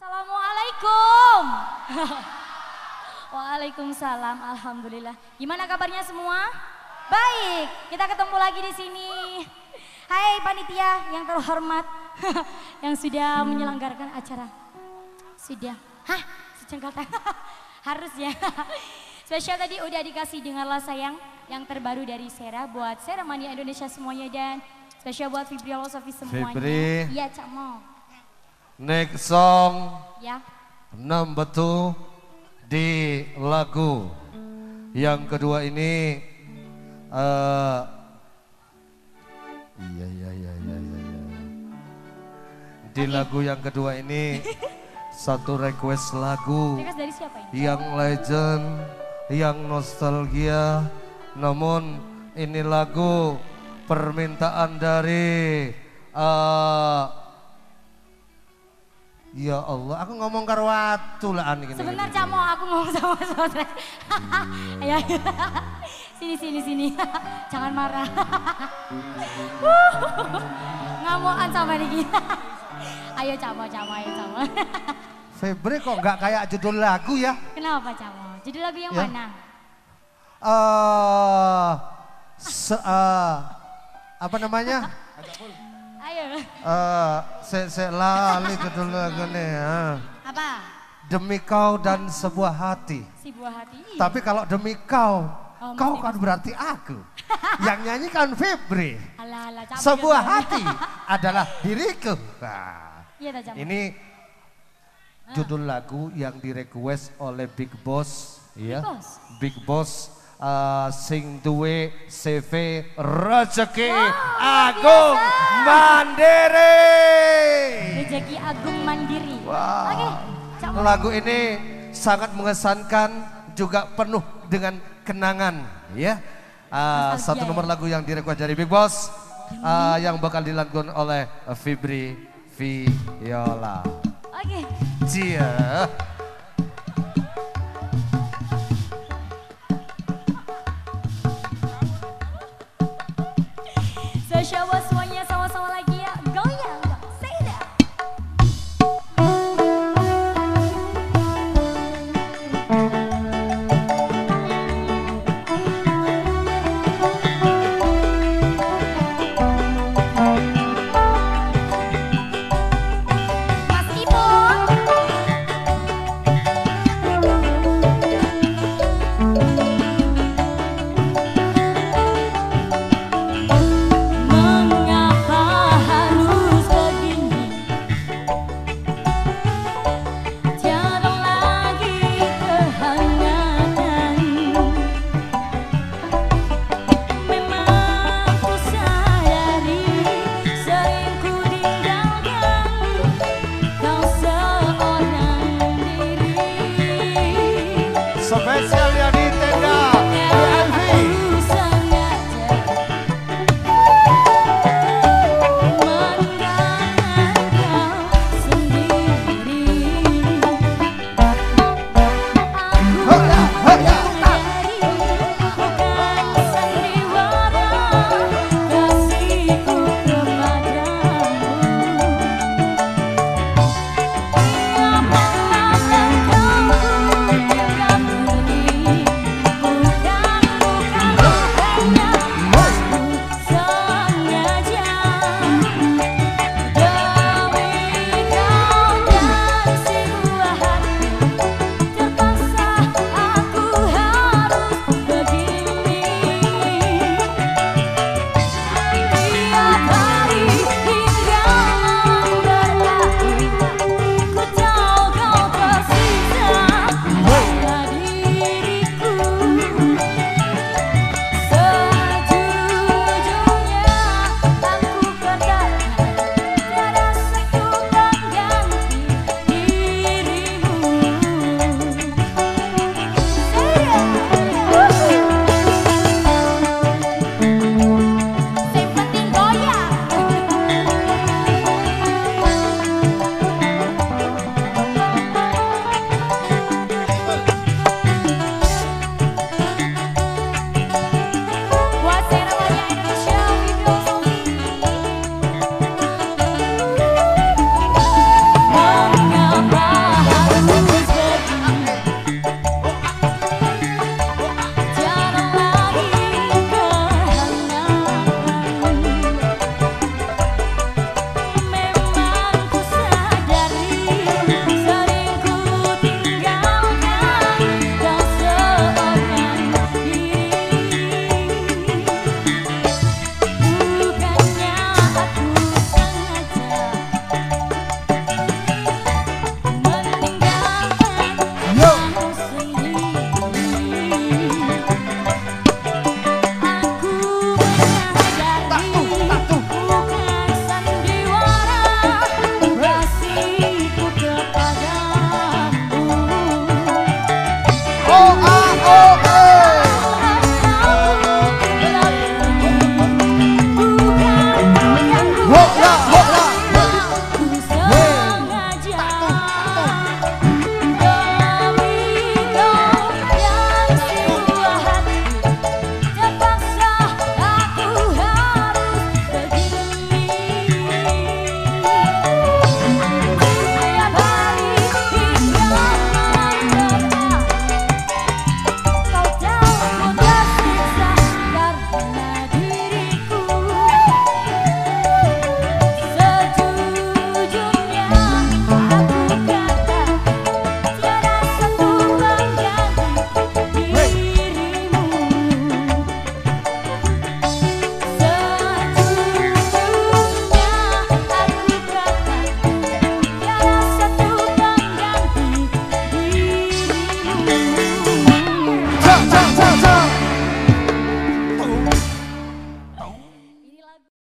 Assalamualaikum. Waalaikumsalam. Alhamdulillah. Gimana kabarnya semua? Baik. Kita ketemu lagi di sini. Hai panitia yang terhormat yang sudah menyelenggarakan acara. Sudah. Hah? Secengkal tangan. Harus ya. Spesial tadi udah dikasih Dengarlah Sayang yang terbaru dari Sera buat Sera Mania Indonesia semuanya dan spesial buat Fibriolosofi semuanya. Fibri. Iya Cak Mo. Next song. Ya. Number 2 di lagu yang kedua ini. Iya. Di lagu yang kedua ini satu request lagu. Request dari siapa ini? Yang legend, yang nostalgia. Namun ini lagu permintaan dari ya Allah, aku ngomong karo watu lah ani gini. Sebentar Cak Mo, aku ngomong sama saudara. Ayo. Sini. Jangan marah. Ngamuan sama Niki. Ayo Cak Mo. Febri kok nggak kayak judul lagu ya? Kenapa Cak Mo? Judul lagu yang mana? Apa namanya? Ayo. Saya lali judul lagu nih. Apa? Demi kau dan sebuah hati. Si buah hati. Tapi kalau demi kau, kau masih kan berarti aku. Yang nyanyi kan Febri. Alah, Cak Mo Sebuah gitu. hati adalah diriku. Nah, Iya Cak Mo. ini judul lagu yang direquest oleh Big Boss, ya. Big Boss sing duwe CV rezeki Agung Mandiri. Rezeki Agung Mandiri. Wah. Oke, Cak Mo. Lagu ini sangat mengesankan, juga penuh dengan kenangan, ya. Satu nomor lagu yang direquest dari Big Boss yang bakal dilakukan oleh Fibri Viola. Oke. Cia.